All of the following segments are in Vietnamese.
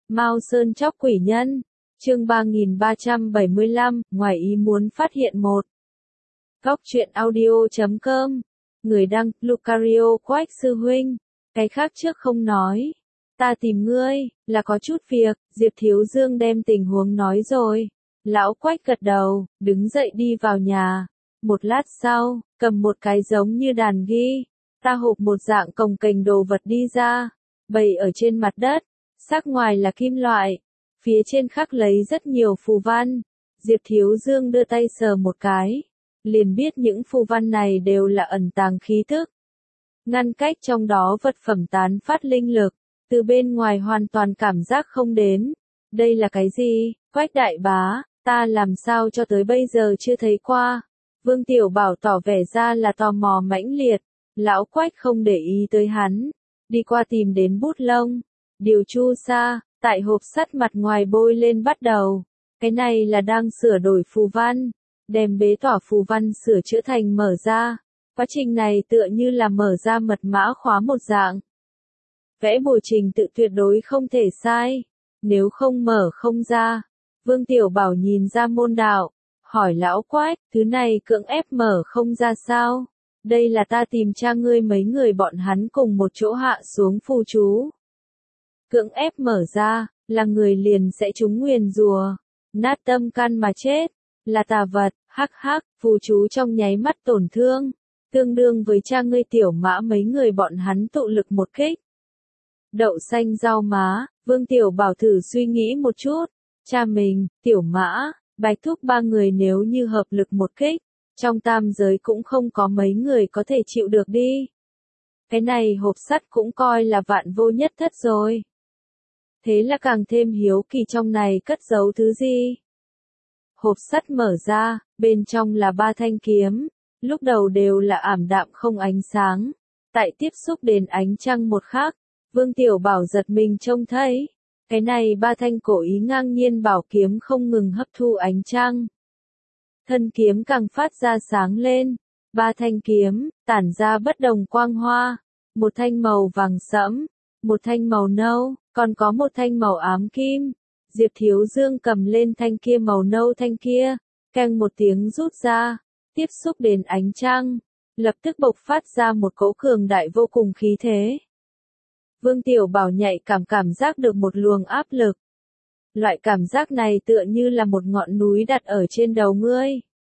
Mao Sơn Chóc Quỷ Nhân, chương 3375, ngoài ý muốn phát hiện một. Góc truyện audio.com, người đăng, Lucario Quách sư huynh, cái khác trước không nói. Ta tìm ngươi, là có chút việc, Diệp Thiếu Dương đem tình huống nói rồi. Lão Quách gật đầu, đứng dậy đi vào nhà. Một lát sau, cầm một cái giống như đàn ghi, ta hộp một dạng cồng kềnh đồ vật đi ra, bày ở trên mặt đất, sắc ngoài là kim loại, phía trên khắc lấy rất nhiều phù văn. Diệp Thiếu Dương đưa tay sờ một cái, liền biết những phù văn này đều là ẩn tàng khí thức, ngăn cách trong đó vật phẩm tán phát linh lực, từ bên ngoài hoàn toàn cảm giác không đến. Đây là cái gì? Quách đại bá, ta làm sao cho tới bây giờ chưa thấy qua. Vương Tiểu Bảo tỏ vẻ ra là tò mò mãnh liệt. Lão Quách không để ý tới hắn, đi qua tìm đến bút lông, điều chu sa, tại hộp sắt mặt ngoài bôi lên bắt đầu. Cái này là đang sửa đổi phù văn, đem bế tỏa phù văn sửa chữa thành mở ra. Quá trình này tựa như là mở ra mật mã khóa một dạng. Vẽ bồi trình tự tuyệt đối không thể sai, nếu không mở không ra. Vương Tiểu Bảo nhìn ra môn đạo, hỏi Lão Quách, thứ này cưỡng ép mở không ra sao? Đây là ta tìm cha ngươi mấy người bọn hắn cùng một chỗ hạ xuống phù chú. Cưỡng ép mở ra, là người liền sẽ trúng nguyền rùa, nát tâm can mà chết, là tà vật, hắc hắc, phù chú trong nháy mắt tổn thương, tương đương với cha ngươi Tiểu Mã mấy người bọn hắn tụ lực một kích. Đậu xanh rau má, Vương Tiểu Bảo thử suy nghĩ một chút, cha mình, Tiểu Mã, Bạch Thúc ba người nếu như hợp lực một kích, trong tam giới cũng không có mấy người có thể chịu được đi. Cái này hộp sắt cũng coi là vạn vô nhất thất rồi. Thế là càng thêm hiếu kỳ trong này cất giấu thứ gì. Hộp sắt mở ra, bên trong là 3 thanh kiếm, lúc đầu đều là ảm đạm không ánh sáng. Tại tiếp xúc đến ánh trăng một khắc, Vương Tiểu Bảo giật mình trông thấy. Cái này 3 thanh cổ ý ngang nhiên bảo kiếm không ngừng hấp thu ánh trăng. Thân kiếm càng phát ra sáng lên, 3 thanh kiếm, tản ra bất đồng quang hoa, một thanh màu vàng sẫm, một thanh màu nâu, còn có một thanh màu ám kim. Diệp Thiếu Dương cầm lên thanh kia màu nâu thanh kia, keng một tiếng rút ra, tiếp xúc đến ánh trăng, lập tức bộc phát ra một cỗ cường đại vô cùng khí thế. Vương Tiểu Bảo nhạy cảm giác được một luồng áp lực. Loại cảm giác này tựa như là một ngọn núi đặt ở trên đầu ngươi.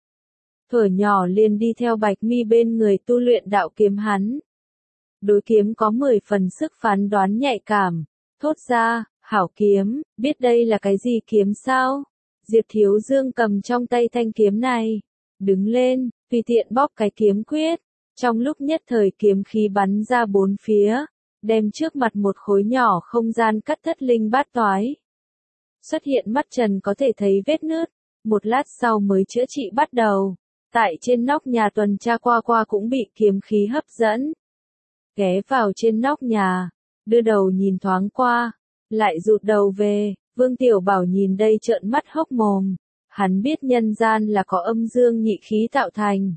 Thuở nhỏ liền đi theo Bạch Mi bên người tu luyện đạo kiếm hắn. Đối kiếm có 10 phần sức phán đoán nhạy cảm, thốt ra, hảo kiếm, biết đây là cái gì kiếm sao? Diệp Thiếu Dương cầm trong tay thanh kiếm này, đứng lên, tùy tiện bóp cái kiếm quyết, trong lúc nhất thời kiếm khí bắn ra bốn phía, đem trước mặt một khối nhỏ không gian cắt thất linh bát toái. Xuất hiện mắt trần có thể thấy vết nứt, một lát sau mới chữa trị bắt đầu. Tại trên nóc nhà tuần tra qua cũng bị kiếm khí hấp dẫn. Ghé vào trên nóc nhà, đưa đầu nhìn thoáng qua, lại rụt đầu về. Vương Tiểu Bảo nhìn đây trợn mắt hốc mồm, hắn biết nhân gian là có âm dương nhị khí tạo thành.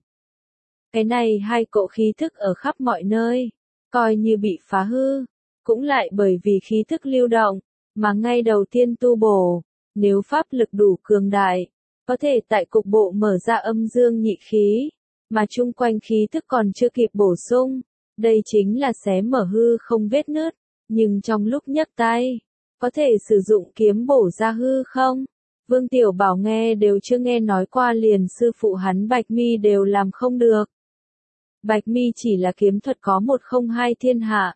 Cái này hai cỗ khí thức ở khắp mọi nơi, coi như bị phá hư, cũng lại bởi vì khí thức lưu động, mà ngay đầu tiên tu bổ, nếu pháp lực đủ cường đại, có thể tại cục bộ mở ra âm dương nhị khí, mà chung quanh khí thức còn chưa kịp bổ sung, đây chính là xé mở hư không vết nứt, nhưng trong lúc nhấc tay, có thể sử dụng kiếm bổ ra hư không? Vương Tiểu Bảo nghe đều chưa nghe nói qua, liền sư phụ hắn Bạch Mi đều làm không được. Bạch Mi chỉ là kiếm thuật có 102 thiên hạ,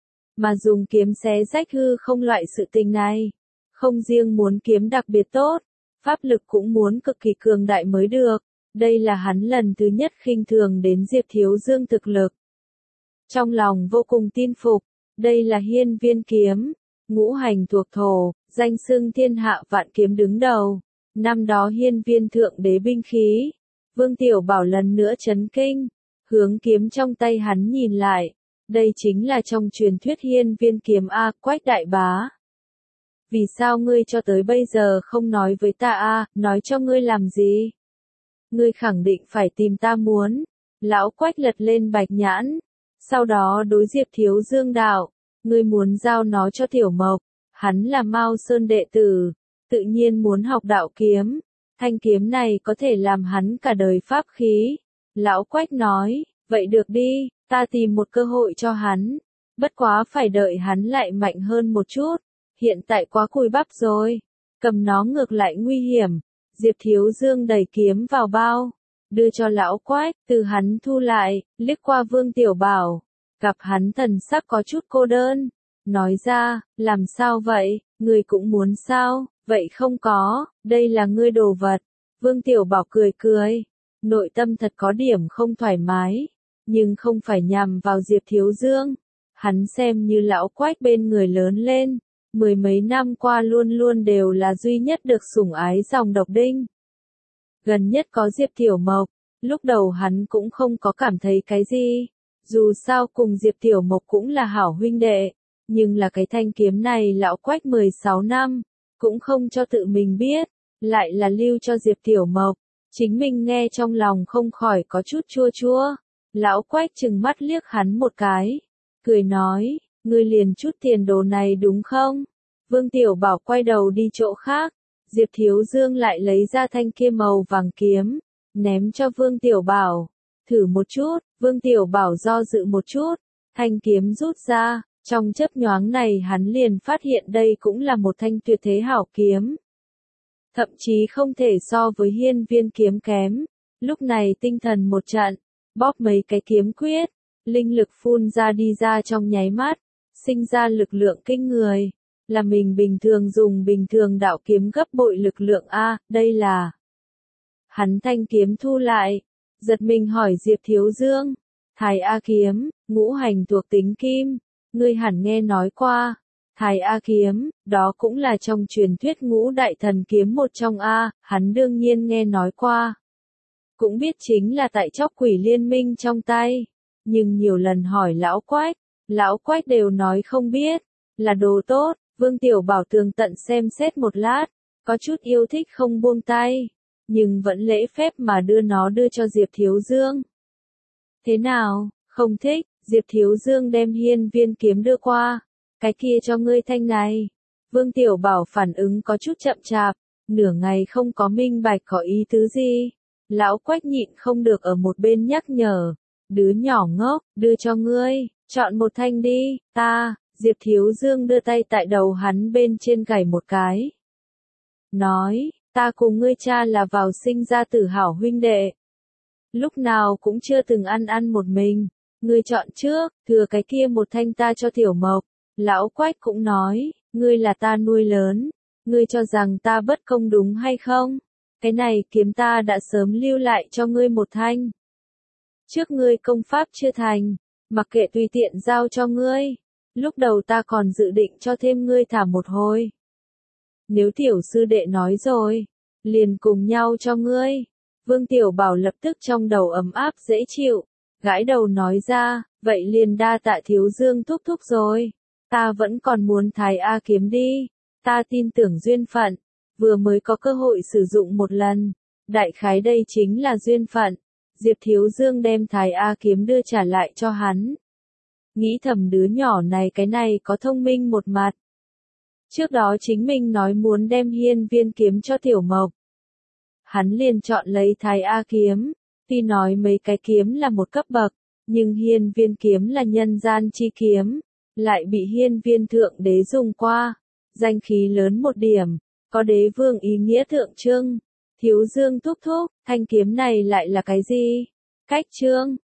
mà dùng kiếm xé rách hư không loại sự tình này, không riêng muốn kiếm đặc biệt tốt, pháp lực cũng muốn cực kỳ cường đại mới được. Đây là hắn lần thứ nhất khinh thường đến Diệp Thiếu Dương thực lực. Trong lòng vô cùng tin phục, đây là hiên viên kiếm, ngũ hành thuộc thổ, danh xưng thiên hạ vạn kiếm đứng đầu. Năm đó hiên viên thượng đế binh khí, Vương Tiểu Bảo lần nữa chấn kinh, hướng kiếm trong tay hắn nhìn lại. Đây chính là trong truyền thuyết hiên viên kiếm A, Quách đại bá. Vì sao ngươi cho tới bây giờ không nói với ta a, nói cho ngươi làm gì? Ngươi khẳng định phải tìm ta muốn. Lão Quách lật lên bạch nhãn, sau đó đối Diệp Thiếu Dương đạo, ngươi muốn giao nó cho Tiểu Mộc, Hắn là Mao Sơn đệ tử, tự nhiên muốn học đạo kiếm, thanh kiếm này có thể làm hắn cả đời pháp khí. Lão Quách nói, vậy được đi, ta tìm một cơ hội cho hắn, bất quá phải đợi hắn lại mạnh hơn một chút, hiện tại quá cùi bắp rồi, cầm nó ngược lại nguy hiểm. Diệp Thiếu Dương đẩy kiếm vào bao, đưa cho Lão Quách, từ hắn thu lại, liếc qua Vương Tiểu Bảo, gặp hắn thần sắc có chút cô đơn, nói ra, làm sao vậy, người cũng muốn sao, vậy không có, đây là ngươi đồ vật. Vương Tiểu Bảo cười cười, nội tâm thật có điểm không thoải mái, nhưng không phải nhằm vào Diệp Thiếu Dương, hắn xem như Lão Quách bên người lớn lên, mười mấy năm qua luôn luôn đều là duy nhất được sủng ái dòng độc đinh. Gần nhất có Diệp Tiểu Mộc, lúc đầu hắn cũng không có cảm thấy cái gì, dù sao cùng Diệp Tiểu Mộc cũng là hảo huynh đệ, nhưng là cái thanh kiếm này Lão Quách 16 năm, cũng không cho tự mình biết, lại là lưu cho Diệp Tiểu Mộc, chính mình nghe trong lòng không khỏi có chút chua chua. Lão Quách trừng mắt liếc hắn một cái, cười nói, ngươi liền chút tiền đồ này đúng không? Vương Tiểu Bảo quay đầu đi chỗ khác, Diệp Thiếu Dương lại lấy ra thanh kia màu vàng kiếm, ném cho Vương Tiểu Bảo, thử một chút. Vương Tiểu Bảo do dự một chút, thanh kiếm rút ra, trong chớp nhoáng này hắn liền phát hiện đây cũng là một thanh tuyệt thế hảo kiếm. Thậm chí không thể so với hiên viên kiếm kém, lúc này tinh thần một trận, bóp mấy cái kiếm quyết, linh lực phun ra đi ra trong nháy mắt, sinh ra lực lượng kinh người, là mình bình thường dùng bình thường đạo kiếm gấp bội lực lượng A, đây là. Hắn thanh kiếm thu lại, giật mình hỏi Diệp Thiếu Dương, Thái A kiếm, ngũ hành thuộc tính kim, ngươi hẳn nghe nói qua. Thái A kiếm, đó cũng là trong truyền thuyết ngũ đại thần kiếm một trong A, hắn đương nhiên nghe nói qua. Cũng biết chính là tại Chóc Quỷ Liên Minh trong tay, nhưng nhiều lần hỏi Lão Quách đều nói không biết, là đồ tốt. Vương Tiểu Bảo tường tận xem xét một lát, có chút yêu thích không buông tay, nhưng vẫn lễ phép mà đưa cho Diệp Thiếu Dương. Thế nào, không thích? Diệp Thiếu Dương đem hiên viên kiếm đưa qua, cái kia cho ngươi thanh này. Vương Tiểu Bảo phản ứng có chút chậm chạp, nửa ngày không có minh bạch có ý tứ gì. Lão Quách nhịn không được ở một bên nhắc nhở, đứa nhỏ ngốc, đưa cho ngươi, chọn một thanh đi, ta. Diệp Thiếu Dương đưa tay tại đầu hắn bên trên gảy một cái. Nói, ta cùng ngươi cha là vào sinh ra tử hảo huynh đệ. Lúc nào cũng chưa từng ăn một mình, ngươi chọn trước, thừa cái kia một thanh ta cho Tiểu Mộc. Lão Quách cũng nói, ngươi là ta nuôi lớn, ngươi cho rằng ta bất công đúng hay không? Cái này kiếm ta đã sớm lưu lại cho ngươi một thanh. Trước ngươi công pháp chưa thành, mặc kệ tùy tiện giao cho ngươi. Lúc đầu ta còn dự định cho thêm ngươi thả một hồi. Nếu tiểu sư đệ nói rồi, liền cùng nhau cho ngươi. Vương Tiểu Bảo lập tức trong đầu ấm áp dễ chịu, gãi đầu nói ra, vậy liền đa tạ Thiếu Dương thúc thúc rồi. Ta vẫn còn muốn Thái A kiếm đi, ta tin tưởng duyên phận, vừa mới có cơ hội sử dụng một lần, đại khái đây chính là duyên phận. Diệp Thiếu Dương đem Thái A kiếm đưa trả lại cho hắn. Nghĩ thầm đứa nhỏ này cái này có thông minh một mặt. Trước đó chính mình nói muốn đem hiên viên kiếm cho Tiểu Mộc. Hắn liền chọn lấy Thái A kiếm, tuy nói mấy cái kiếm là một cấp bậc, nhưng hiên viên kiếm là nhân gian chi kiếm, lại bị hiên viên thượng đế dùng qua, danh khí lớn một điểm, có đế vương ý nghĩa tượng trưng. Thiếu Dương thúc thúc, thanh kiếm này lại là cái gì? Cách trương,